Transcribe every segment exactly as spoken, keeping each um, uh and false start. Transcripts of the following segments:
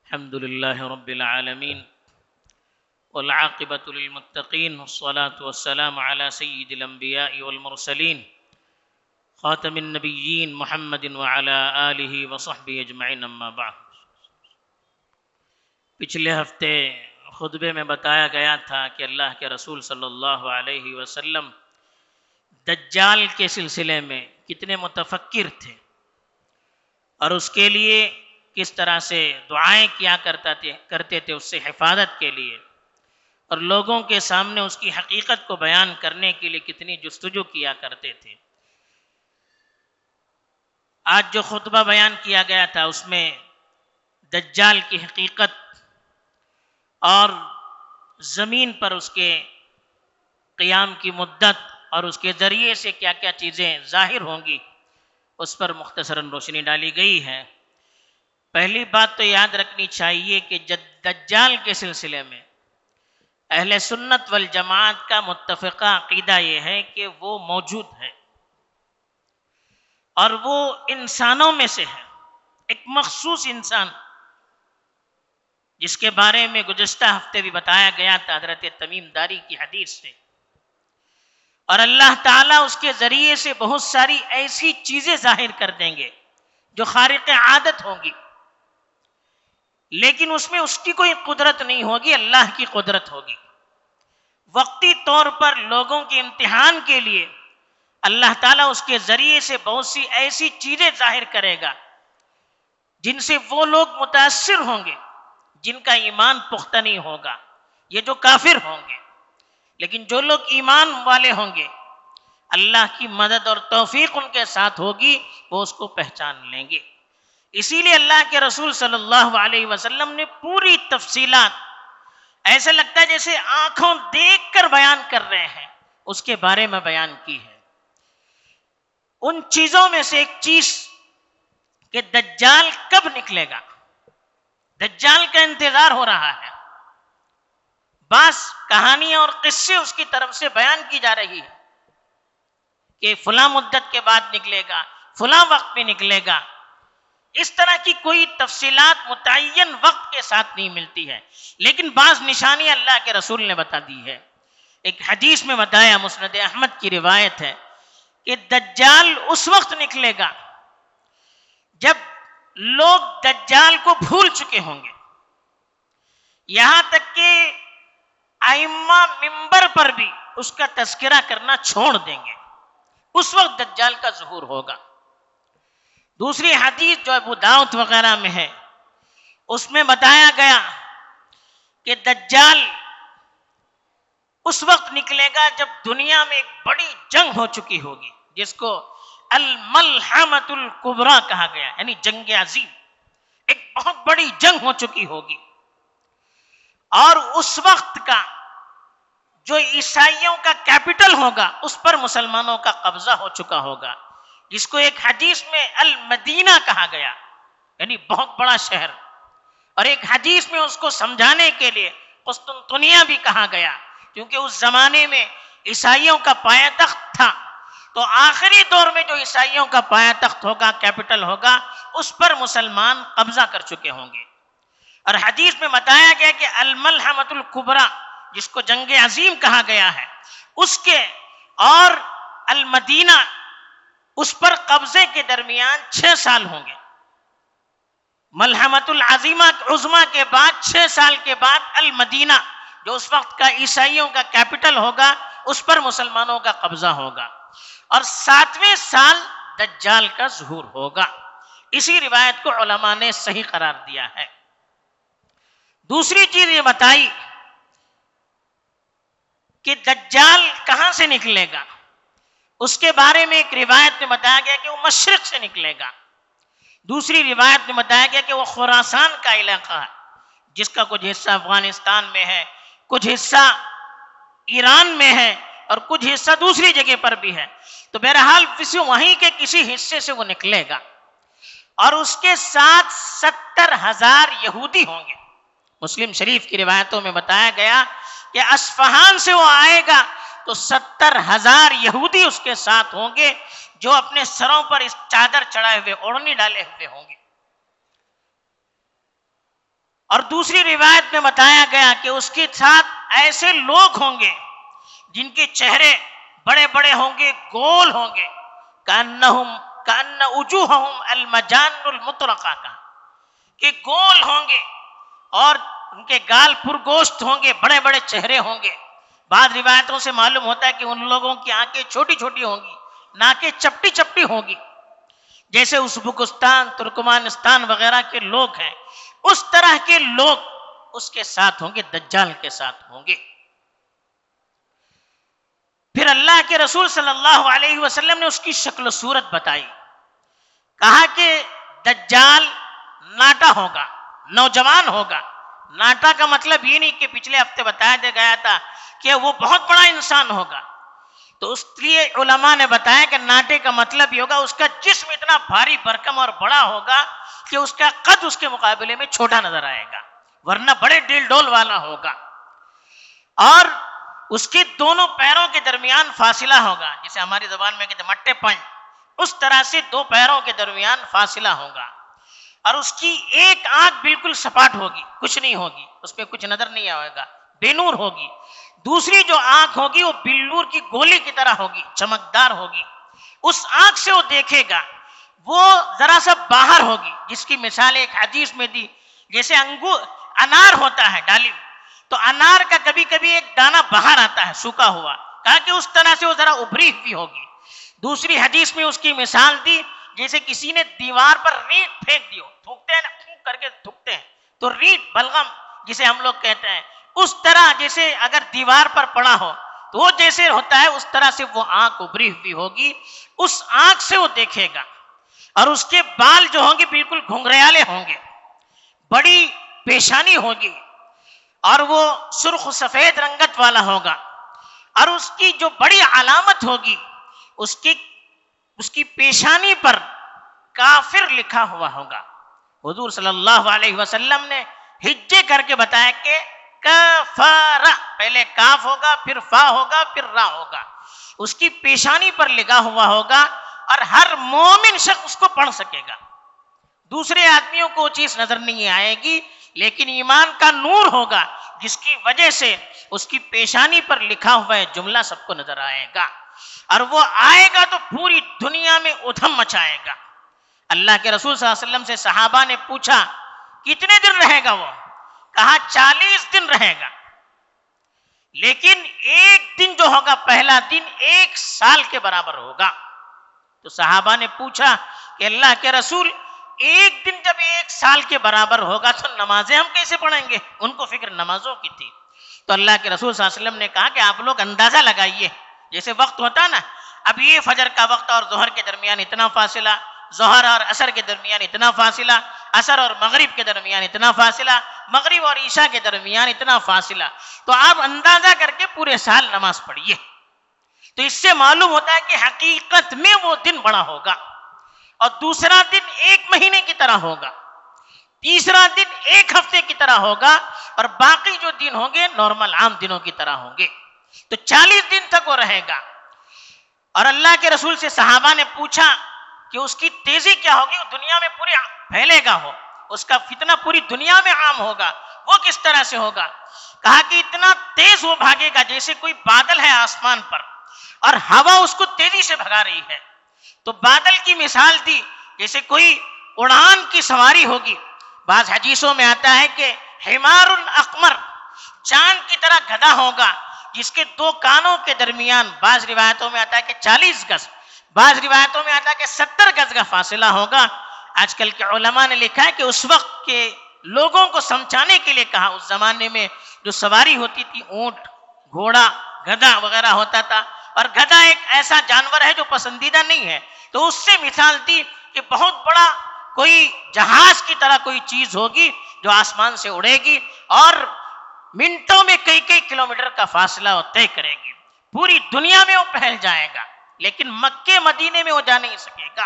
الحمد لله رب العالمين والعاقبة للمتقين والصلاة والسلام على سيد الأنبياء والمرسلين خاتم النبيين محمد وعلى آلہ وصحبہ اجمعین اما بعد۔ پچھلے ہفتے خطبے میں بتایا گیا تھا کہ اللہ کے رسول صلی اللہ علیہ وسلم دجال کے سلسلے میں کتنے متفکر تھے اور اس کے لیے کس طرح سے دعائیں کیا کرتا تھے کرتے تھے اس سے حفاظت کے لیے، اور لوگوں کے سامنے اس کی حقیقت کو بیان کرنے کے لیے کتنی جستجو کیا کرتے تھے۔ آج جو خطبہ بیان کیا گیا تھا اس میں دجال کی حقیقت اور زمین پر اس کے قیام کی مدت اور اس کے ذریعے سے کیا کیا چیزیں ظاہر ہوں گی اس پر مختصراً روشنی ڈالی گئی ہے۔ پہلی بات تو یاد رکھنی چاہیے کہ دجال کے سلسلے میں اہل سنت والجماعت کا متفقہ عقیدہ یہ ہے کہ وہ موجود ہے اور وہ انسانوں میں سے ہے، ایک مخصوص انسان جس کے بارے میں گزشتہ ہفتے بھی بتایا گیا تھا حضرت تمیم داری کی حدیث سے، اور اللہ تعالیٰ اس کے ذریعے سے بہت ساری ایسی چیزیں ظاہر کر دیں گے جو خارق عادت ہوں گی، لیکن اس میں اس کی کوئی قدرت نہیں ہوگی، اللہ کی قدرت ہوگی۔ وقتی طور پر لوگوں کے امتحان کے لیے اللہ تعالیٰ اس کے ذریعے سے بہت سی ایسی چیزیں ظاہر کرے گا جن سے وہ لوگ متاثر ہوں گے جن کا ایمان پختہ نہیں ہوگا، یہ جو کافر ہوں گے، لیکن جو لوگ ایمان والے ہوں گے اللہ کی مدد اور توفیق ان کے ساتھ ہوگی، وہ اس کو پہچان لیں گے۔ اسی لیے اللہ کے رسول صلی اللہ علیہ وسلم نے پوری تفصیلات ایسا لگتا ہے جیسے آنکھوں دیکھ کر بیان کر رہے ہیں اس کے بارے میں بیان کی ہے۔ ان چیزوں میں سے ایک چیز کہ دجال کب نکلے گا، دجال کا انتظار ہو رہا ہے، بعض کہانیاں اور قصے اس کی طرف سے بیان کی جا رہی ہے کہ فلاں مدت کے بعد نکلے گا، فلاں وقت پہ نکلے گا۔ اس طرح کی کوئی تفصیلات متعین وقت کے ساتھ نہیں ملتی ہے، لیکن بعض نشانیاں اللہ کے رسول نے بتا دی ہے۔ ایک حدیث میں بتایا، مسند احمد کی روایت ہے کہ دجال اس وقت نکلے گا جب لوگ دجال کو بھول چکے ہوں گے، یہاں تک کہ ائمہ منبر پر بھی اس کا تذکرہ کرنا چھوڑ دیں گے، اس وقت دجال کا ظہور ہوگا۔ دوسری حدیث جو ابو داؤد وغیرہ میں ہے اس میں بتایا گیا کہ دجال اس وقت نکلے گا جب دنیا میں ایک بڑی جنگ ہو چکی ہوگی جس کو الملحمۃ الکبریٰ کہا گیا، یعنی جنگ عظیم، ایک بہت بڑی جنگ ہو چکی ہوگی، اور اس وقت کا جو عیسائیوں کا کیپٹل ہوگا اس پر مسلمانوں کا قبضہ ہو چکا ہوگا، جس کو ایک حدیث میں المدینہ کہا گیا، یعنی بہت بڑا شہر، اور ایک حدیث میں اس کو سمجھانے کے لیے قسطنطنیہ بھی کہا گیا، کیونکہ اس زمانے میں عیسائیوں کا پایہ تخت تھا، تو آخری دور میں جو عیسائیوں کا پایہ تخت ہوگا، کیپٹل ہوگا، اس پر مسلمان قبضہ کر چکے ہوں گے۔ اور حدیث میں بتایا گیا کہ الملحمۃ الکبریٰ جس کو جنگ عظیم کہا گیا ہے، اس کے اور المدینہ اس پر قبضے کے درمیان چھ سال ہوں گے۔ ملحمۃ العظیمہ عظمیٰ کے بعد چھ سال کے بعد المدینہ جو اس وقت کا عیسائیوں کا کیپٹل ہوگا اس پر مسلمانوں کا قبضہ ہوگا، اور ساتویں سال دجال کا ظہور ہوگا۔ اسی روایت کو علماء نے صحیح قرار دیا ہے۔ دوسری چیز یہ بتائی کہ دجال کہاں سے نکلے گا، اس کے بارے میں ایک روایت میں بتایا گیا کہ وہ مشرق سے نکلے گا، دوسری روایت میں بتایا گیا کہ وہ خراسان کا علاقہ ہے جس کا کچھ حصہ افغانستان میں ہے، کچھ حصہ ایران میں ہے اور کچھ حصہ دوسری جگہ پر بھی ہے، تو بہرحال وہیں کے کسی حصے سے وہ نکلے گا، اور اس کے ساتھ ستر ہزار یہودی ہوں گے۔ مسلم شریف کی روایتوں میں بتایا گیا کہ اصفہان سے وہ آئے گا تو ستر ہزار یہودی اس کے ساتھ ہوں گے جو اپنے سروں پر اس چادر چڑھائے ہوئے، اوڑھنی ڈالے ہوئے ہوں گے۔ اور دوسری روایت میں بتایا گیا کہ اس کے ساتھ ایسے لوگ ہوں گے جن کے چہرے بڑے بڑے ہوں گے، گول ہوں گے، کانہم کان وجوہہم المجان المطرقہ کا، کہ گول ہوں گے اور ان کے گال پرگوشت ہوں گے، بڑے بڑے چہرے ہوں گے۔ بعض روایتوں سے معلوم ہوتا ہے کہ ان لوگوں کی آنکھیں چھوٹی چھوٹی ہوں گی، ناکیں چپٹی چپٹی ہوں گی، جیسے ازبکستان، ترکمانستان وغیرہ کے لوگ ہیں، اس طرح کے لوگ اس کے ساتھ ہوں گے، دجال کے ساتھ ہوں گے۔ پھر اللہ کے رسول صلی اللہ علیہ وسلم نے اس کی شکل و صورت بتائی، کہا کہ دجال ناٹا ہوگا، نوجوان ہوگا۔ ناٹا کا مطلب یہ نہیں کہ پچھلے ہفتے بتایا گیا تھا کہ وہ بہت بڑا انسان ہوگا، تو اس لیے علماء نے بتایا کہ ناٹے کا مطلب یہ ہوگا اس کا جسم اتنا بھاری بھرکم اور بڑا ہوگا کہ اس کا قد اس کے مقابلے میں چھوٹا نظر آئے گا، ورنہ بڑے ڈیل ڈول والا ہوگا۔ اور اس کے دونوں پیروں کے درمیان فاصلہ ہوگا، جسے ہماری زبان میں کہتے ہیں مٹے پنج، اس طرح سے دو پیروں کے درمیان فاصلہ ہوگا۔ اور اس کی ایک آنکھ بالکل سپاٹ ہوگی، کچھ نہیں ہوگی، اس پہ کچھ نظر نہیں آئے گا، بے نور ہوگی۔ دوسری جو آنکھ ہوگی وہ بلور کی گولی کی طرح ہوگی، چمکدار ہوگی۔ اس آنکھ سے وہ دیکھے گا، وہ ذرا سا باہر ہوگی، جس کی مثال ایک حدیث میں دی، جیسے انگور انار ہوتا ہے ڈالی، تو انار کا کبھی کبھی ایک دانہ باہر آتا ہے سوکھا ہوا، کہا کہ اس طرح سے وہ ذرا ابری ہوئی ہوگی۔ دوسری حدیث میں اس کی مثال دی جیسے کسی نے دیوار پر ریت پھینک دی ہو، تھوکتے ہیں نا، پھونک کر کے تھوکتے ہیں، تو ریت بلغم جسے ہم لوگ کہتے ہیں، اس طرح جیسے اگر دیوار پر پڑا ہو تو وہ جیسے ہوتا ہے اس طرح سے وہ آنکھ ابری ہوئی ہوگی، اس آنکھ سے وہ دیکھے گا۔ اور اس کے بال جو ہوں گے بالکل گھنگریالے ہوں گے، بڑی پیشانی ہوگی، اور وہ سرخ و سفید رنگت والا ہوگا۔ اور اس کی جو بڑی علامت ہوگی، اس کی اس کی پیشانی پر کافر لکھا ہوا ہوگا۔ حضور صلی اللہ علیہ وسلم نے ہجے کر کے بتایا کہ کفر، پہلے کاف ہوگا، پھر فا ہوگا، پھر را ہوگا، اس کی پیشانی پر لکھا ہوا ہوگا، اور ہر مومن شخص اس کو پڑھ سکے گا۔ دوسرے آدمیوں کو وہ چیز نظر نہیں آئے گی، لیکن ایمان کا نور ہوگا جس کی وجہ سے اس کی پیشانی پر لکھا ہوا ہے جملہ سب کو نظر آئے گا، اور وہ آئے گا تو پوری دنیا میں ادھم مچائے گا۔ اللہ کے رسول صلی اللہ علیہ وسلم سے صحابہ نے پوچھا کتنے دن رہے گا وہ؟ کہا چالیس دن رہے گا، لیکن ایک دن جو ہوگا پہلا دن ایک سال کے برابر ہوگا۔ تو صحابہ نے پوچھا کہ اللہ کے رسول ایک دن جب ایک سال کے برابر ہوگا تو نمازیں ہم کیسے پڑھیں گے؟ ان کو فکر نمازوں کی تھی۔ تو اللہ کے رسول صلی اللہ علیہ وسلم نے کہا کہ آپ لوگ اندازہ لگائیے، جیسے وقت ہوتا نا، اب یہ فجر کا وقت اور ظہر کے درمیان اتنا فاصلہ، ظہر اور عصر کے درمیان اتنا فاصلہ، عصر اور مغرب کے درمیان اتنا فاصلہ، مغرب اور عشاء کے درمیان اتنا فاصلہ، تو آپ اندازہ کر کے پورے سال نماز پڑھیے۔ تو اس سے معلوم ہوتا ہے کہ حقیقت میں وہ دن بڑا ہوگا، اور دوسرا دن ایک مہینے کی طرح ہوگا، تیسرا دن ایک ہفتے کی طرح ہوگا، اور باقی جو دن ہوں گے نارمل عام دنوں کی طرح ہوں گے۔ تو چالیس دن تک وہ رہے گا۔ اور اللہ کے رسول سے صحابہ نے پوچھا کہ اس کی تیزی کیا ہوگی، وہ دنیا میں پورے پھیلے گا، ہو اس کا فتنہ پوری دنیا میں عام ہوگا، وہ کس طرح سے ہوگا؟ کہا کہ اتنا تیز وہ بھاگے گا جیسے کوئی بادل ہے آسمان پر اور ہوا اس کو تیزی سے بھگا رہی ہے۔ تو بادل کی مثال دی جیسے کوئی اڑان کی سواری ہوگی۔ بعض حدیثوں میں آتا ہے کہ حمار الاقمر، چاند کی طرح گدھا ہوگا جس کے دو کانوں کے درمیان بعض روایتوں میں آتا ہے کہ چالیس گز، بعض روایتوں میں آتا ہے کہ ستر گز کا فاصلہ ہوگا۔ آج کل کے علماء نے لکھا ہے کہ اس وقت کے لوگوں کو سمجھانے کے لیے کہا، اس زمانے میں جو سواری ہوتی تھی اونٹ، گھوڑا، گدھا وغیرہ ہوتا تھا، اور گدھا ایک ایسا جانور ہے جو پسندیدہ نہیں ہے، تو اس سے مثال دی کہ بہت بڑا کوئی جہاز کی طرح کوئی چیز ہوگی جو آسمان سے اڑے گی اور منٹوں میں کئی کئی کلومیٹر کا فاصلہ وہ طے کرے گی، پوری دنیا میں وہ پھیل جائے گا، لیکن مکے مدینے میں وہ جا نہیں سکے گا۔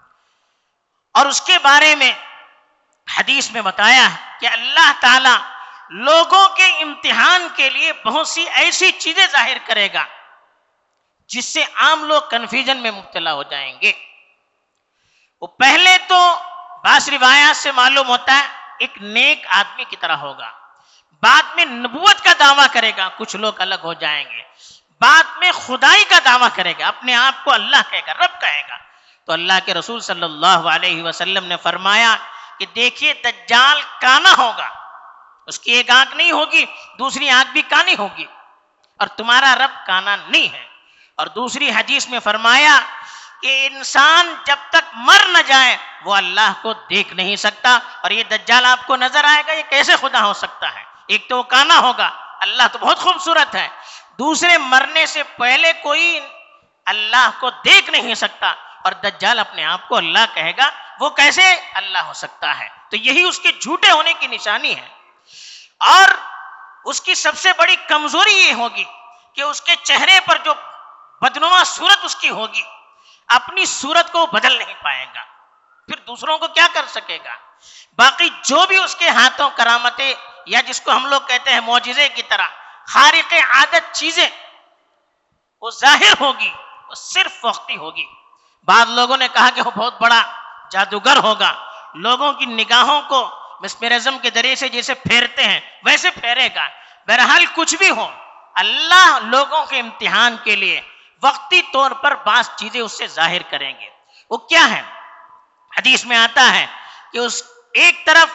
اور اس کے بارے میں حدیث میں بتایا کہ اللہ تعالی لوگوں کے امتحان کے لیے بہت سی ایسی چیزیں ظاہر کرے گا جس سے عام لوگ کنفیوژن میں مبتلا ہو جائیں گے۔ وہ پہلے تو بعض روایات سے معلوم ہوتا ہے ایک نیک آدمی کی طرح ہوگا، بعد میں نبوت کا دعویٰ کرے گا، کچھ لوگ الگ ہو جائیں گے، بعد میں خدائی کا دعویٰ کرے گا، اپنے آپ کو اللہ کہے گا، رب کہے گا۔ تو اللہ کے رسول صلی اللہ علیہ وسلم نے فرمایا کہ دیکھیے دجال کانا ہوگا، اس کی ایک آنکھ نہیں ہوگی، دوسری آنکھ بھی کانی ہوگی، اور تمہارا رب کانا نہیں ہے۔ اور دوسری حدیث میں فرمایا کہ انسان جب تک مر نہ جائے وہ اللہ کو دیکھ نہیں سکتا، اور یہ دجال آپ کو نظر آئے گا، یہ کیسے خدا ہو سکتا ہے؟ ایک تو وہ کانا ہوگا، اللہ تو بہت خوبصورت ہے، دوسرے مرنے سے پہلے کوئی اللہ کو دیکھ نہیں سکتا، اور دجال اپنے آپ کو اللہ کہے گا، وہ کیسے اللہ ہو سکتا ہے؟ تو یہی اس کے جھوٹے ہونے کی نشانی ہے۔ اور اس کی سب سے بڑی کمزوری یہ ہوگی کہ اس کے چہرے پر جو بدنما صورت اس کی ہوگی، اپنی صورت کو بدل نہیں پائے گا، پھر دوسروں کو کیا کر سکے گا؟ باقی جو بھی اس کے ہاتھوں کرامتیں، یا جس کو ہم لوگ کہتے ہیں معجزے کی طرح خارق عادت چیزیں، وہ ظاہر ہوگی، وہ صرف وقتی ہوگی۔ بعض لوگوں نے کہا کہ وہ بہت بڑا جادوگر ہوگا، لوگوں کی نگاہوں کو مسمرزم کے ذریعے سے جیسے پھیرتے ہیں ویسے پھیرے گا۔ بہرحال کچھ بھی ہو، اللہ لوگوں کے امتحان کے لیے وقتی طور پر بعض چیزیں اس سے ظاہر کریں گے۔ وہ کیا ہے؟ حدیث میں آتا ہے کہ اس ایک طرف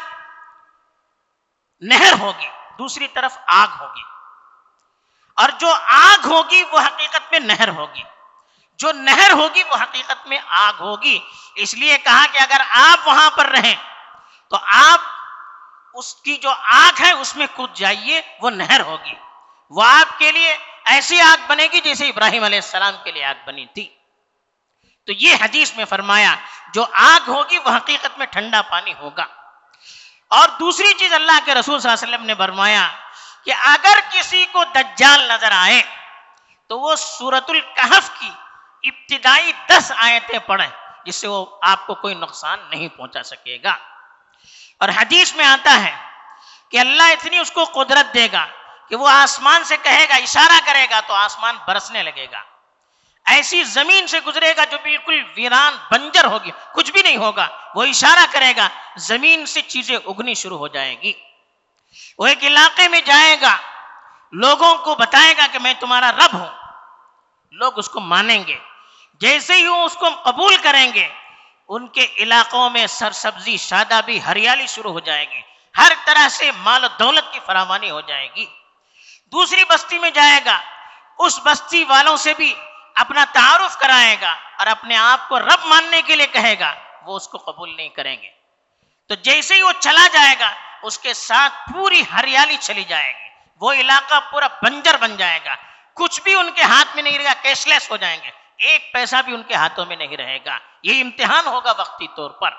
نہر ہوگی، دوسری طرف آگ ہوگی، اور جو آگ ہوگی وہ حقیقت میں نہر ہوگی، جو نہر ہوگی وہ حقیقت میں آگ ہوگی۔ اس لیے کہا کہ اگر آپ وہاں پر رہیں تو آپ اس کی جو آگ ہے اس میں کود جائیے، وہ نہر ہوگی، وہ آپ کے لیے ایسی آگ بنے گی جیسے ابراہیم علیہ السلام کے لیے آگ بنی تھی۔ تو یہ حدیث میں فرمایا جو آگ ہوگی وہ حقیقت میں ٹھنڈا پانی ہوگا۔ اور دوسری چیز اللہ کے رسول صلی اللہ علیہ وسلم نے فرمایا کہ اگر کسی کو دجال نظر آئے تو وہ سورۃ الکہف کی ابتدائی دس آیتیں پڑھیں، جس سے وہ آپ کو کوئی نقصان نہیں پہنچا سکے گا۔ اور حدیث میں آتا ہے کہ اللہ اتنی اس کو قدرت دے گا کہ وہ آسمان سے کہے گا، اشارہ کرے گا تو آسمان برسنے لگے گا، ایسی زمین سے گزرے گا جو بالکل ویران بنجر ہوگی، کچھ بھی نہیں ہوگا، وہ اشارہ کرے گا، زمین سے چیزیں اگنی شروع ہو جائیں گی۔ وہ ایک علاقے میں جائے گا، لوگوں کو بتائے گا کہ میں تمہارا رب ہوں، لوگ اس کو مانیں گے، جیسے ہی وہ اس کو قبول کریں گے ان کے علاقوں میں سرسبزی، شادابی، ہریالی شروع ہو جائے گی، ہر طرح سے مال و دولت کی فراوانی ہو جائے گی۔ دوسری بستی میں جائے گا، اس بستی والوں سے بھی اپنا تعارف کرائے گا اور اپنے آپ کو رب ماننے کے لیے کہے گا، وہ اس کو قبول نہیں کریں گے۔ تو جیسے ہی وہ چلا جائے گا اس کے ساتھ پوری ہریالی چلی جائے گی، وہ علاقہ پورا بنجر بن جائے گا، کچھ بھی ان کے ہاتھ میں نہیں رہے گا، کیش لیس ہو جائیں گے، ایک پیسہ بھی ان کے ہاتھوں میں نہیں رہے گا۔ یہ امتحان ہوگا وقتی طور پر۔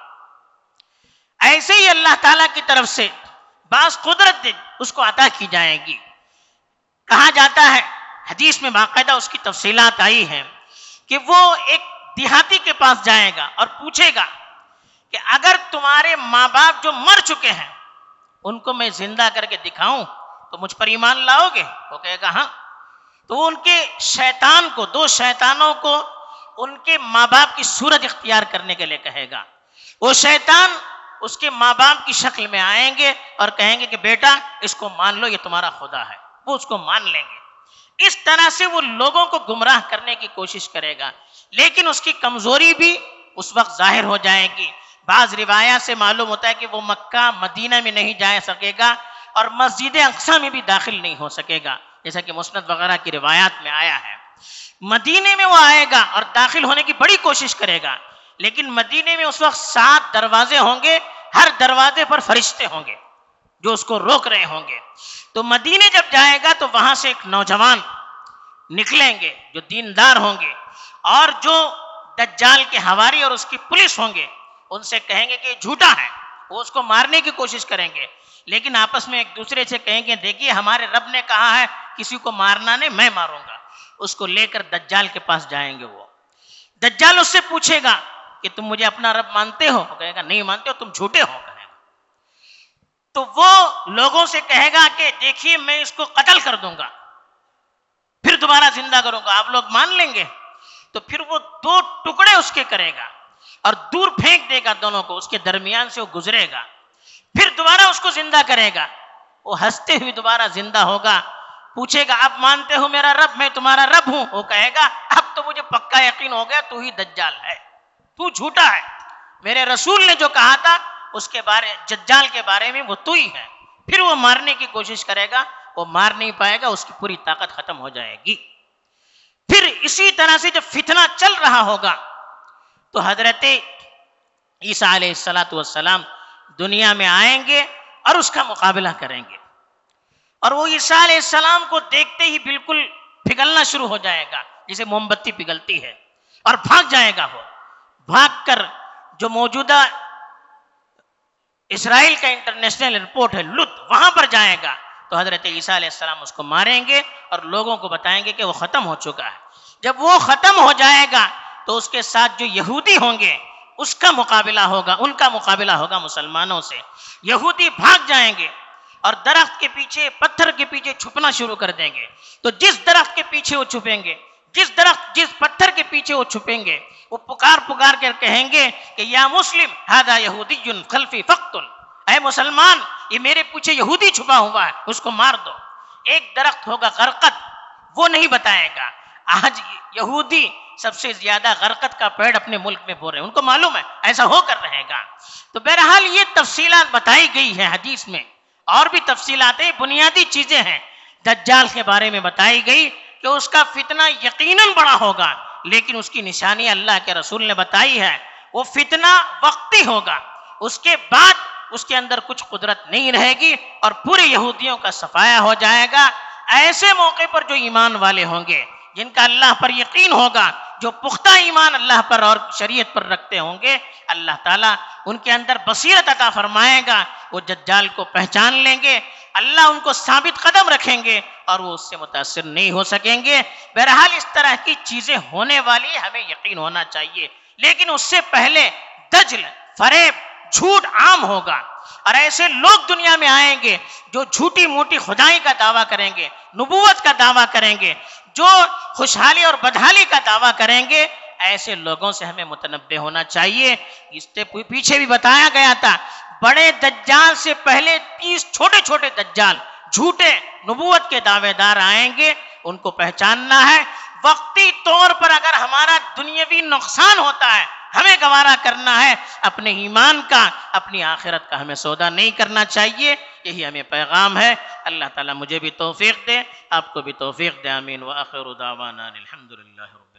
ایسے ہی اللہ تعالیٰ کی طرف سے بعض قدرت اس کو عطا کی جائے گی۔ کہا جاتا ہے، حدیث میں باقاعدہ اس کی تفصیلات آئی ہیں کہ وہ ایک دیہاتی کے پاس جائے گا اور پوچھے گا کہ اگر تمہارے ماں باپ جو مر چکے ہیں ان کو میں زندہ کر کے دکھاؤں تو مجھ پر ایمان لاؤ گے؟ وہ کہے گا ہاں۔ تو وہ ان کے شیطان کو، دو شیطانوں کو ان کے ماں باپ کی صورت اختیار کرنے کے لیے کہے گا۔ وہ شیطان اس کے ماں باپ کی شکل میں آئیں گے اور کہیں گے کہ بیٹا اس کو مان لو، یہ تمہارا خدا ہے۔ وہ اس کو مان لیں گے۔ اس طرح سے وہ لوگوں کو گمراہ کرنے کی کوشش کرے گا، لیکن اس کی کمزوری بھی اس وقت ظاہر ہو جائے گی۔ بعض روایات سے معلوم ہوتا ہے کہ وہ مکہ مدینہ میں نہیں جا سکے گا اور مسجد اقصی میں بھی داخل نہیں ہو سکے گا، جیسا کہ مسند وغیرہ کی روایات میں آیا ہے۔ مدینے میں وہ آئے گا اور داخل ہونے کی بڑی کوشش کرے گا، لیکن مدینے میں اس وقت سات دروازے ہوں گے، ہر دروازے پر فرشتے ہوں گے جو اس کو روک رہے ہوں گے۔ تو مدینے جب جائے گا تو وہاں سے ایک نوجوان نکلیں گے جو دیندار ہوں گے، اور جو دجال کے حواری اور اس کی پولیس ہوں گے ان سے کہیں گے کہ یہ جھوٹا ہے، وہ اس کو مارنے کی کوشش کریں گے، لیکن آپس میں ایک دوسرے سے کہیں گے دیکھیے ہمارے رب نے کہا ہے کسی کو مارنا نہیں، میں ماروں گا۔ اس کو لے کر دجال کے پاس جائیں گے۔ وہ دجال اس سے پوچھے گا کہ تم مجھے اپنا رب مانتے ہو؟ وہ کہے گا نہیں مانتے ہو، تم جھوٹے ہو، کہے گا۔ تو وہ لوگوں سے کہے گا کہ دیکھیے میں اس کو قتل کر دوں گا، پھر دوبارہ زندہ کروں گا، آپ لوگ مان لیں گے؟ تو پھر وہ دو ٹکڑے اس کے کرے گا اور دور پھینک دے گا دونوں کو، اس کے درمیان سے وہ گزرے گا۔ پھر دوبارہ اس کو زندہ کرے گا، وہ ہنستے ہوئے دوبارہ زندہ ہوگا، پوچھے گا آپ مانتے ہو میرا رب میں تمہارا رب ہوں؟ وہ کہے گا اب تو مجھے پکا یقین ہو گیا تو ہی دجال ہے، تو جھوٹا ہے، میرے رسول نے جو کہا تھا اس کے بارے دجال کے بارے میں وہ تو ہی ہے۔ پھر وہ مارنے کی کوشش کرے گا، وہ مار نہیں پائے گا، اس کی پوری طاقت ختم ہو جائے گی۔ پھر اسی طرح سے جب فتنہ چل رہا ہوگا تو حضرت عیسیٰ علیہ الصلاۃ والسلام دنیا میں آئیں گے اور اس کا مقابلہ کریں گے، اور وہ عیسیٰ علیہ السلام کو دیکھتے ہی بالکل پگھلنا شروع ہو جائے گا جسے موم بتی پگھلتی ہے، اور بھاگ جائے گا، وہ بھاگ کر جو موجودہ اسرائیل کا انٹرنیشنل ایئرپورٹ ہے لد، وہاں پر جائے گا، تو حضرت عیسیٰ علیہ السلام اس کو ماریں گے اور لوگوں کو بتائیں گے کہ وہ ختم ہو چکا ہے۔ جب وہ ختم ہو جائے گا تو اس کے ساتھ جو یہودی ہوں گے اس کا مقابلہ ہوگا، ان کا مقابلہ ہوگا مسلمانوں سے۔ یہودی بھاگ جائیں گے اور درخت کے پیچھے، پتھر کے پیچھے چھپنا شروع کر دیں گے، تو جس درخت کے پیچھے وہ چھپیں گے، جس درخت جس پتھر کے پیچھے وہ چھپیں گے، وہ پکار پکار کر کہیں گے کہ یا مسلم ھذا یہودی خلفی فاقتل، اے مسلمان یہ میرے پیچھے یہودی چھپا ہوا ہے، اس کو مار دو۔ ایک درخت ہوگا غرقد، وہ نہیں بتائے گا۔ آج یہودی سب سے زیادہ غرقد کا پیڑ اپنے ملک میں بو رہے ہیں، ان کو معلوم ہے ایسا ہو کر رہے گا۔ تو بہرحال یہ تفصیلات بتائی گئی ہیں حدیث میں، اور بھی تفصیلات ہیں، بنیادی چیزیں ہیں دجال کے بارے میں بتائی گئی کہ اس کا فتنہ یقیناً بڑا ہوگا، لیکن اس کی نشانی اللہ کے رسول نے بتائی ہے، وہ فتنہ وقتی ہوگا، اس کے بعد اس کے اندر کچھ قدرت نہیں رہے گی اور پورے یہودیوں کا صفایا ہو جائے گا۔ ایسے موقع پر جو ایمان والے ہوں گے، جن کا اللہ پر یقین ہوگا، جو پختہ ایمان اللہ پر اور شریعت پر رکھتے ہوں گے، اللہ تعالیٰ ان کے اندر بصیرت عطا فرمائے گا، وہ دجال کو پہچان لیں گے، اللہ ان کو ثابت قدم رکھیں گے اور وہ اس سے متاثر نہیں ہو سکیں گے۔ بہرحال اس طرح کی چیزیں ہونے والی ہمیں یقین ہونا چاہیے، لیکن اس سے پہلے دجل، فریب، جھوٹ عام ہوگا، اور ایسے لوگ دنیا میں آئیں گے جو جھوٹی موٹی خدائی کا دعویٰ کریں گے، نبوت کا دعویٰ کریں گے، جو خوشحالی اور بدحالی کا دعویٰ کریں گے۔ ایسے لوگوں سے ہمیں متنبہ ہونا چاہیے۔ اس سے پیچھے بھی بتایا گیا تھا، بڑے دجال سے پہلے تیس چھوٹے چھوٹے دجال، جھوٹے نبوت کے دعوے دار آئیں گے، ان کو پہچاننا ہے۔ وقتی طور پر اگر ہمارا دنیاوی نقصان ہوتا ہے، ہمیں گوارا کرنا ہے، اپنے ایمان کا، اپنی آخرت کا ہمیں سودا نہیں کرنا چاہیے۔ یہی ہمیں پیغام ہے۔ اللہ تعالیٰ مجھے بھی توفیق دے، آپ کو بھی توفیق دے، آمین۔ وآخر دعوانا الحمدللہ۔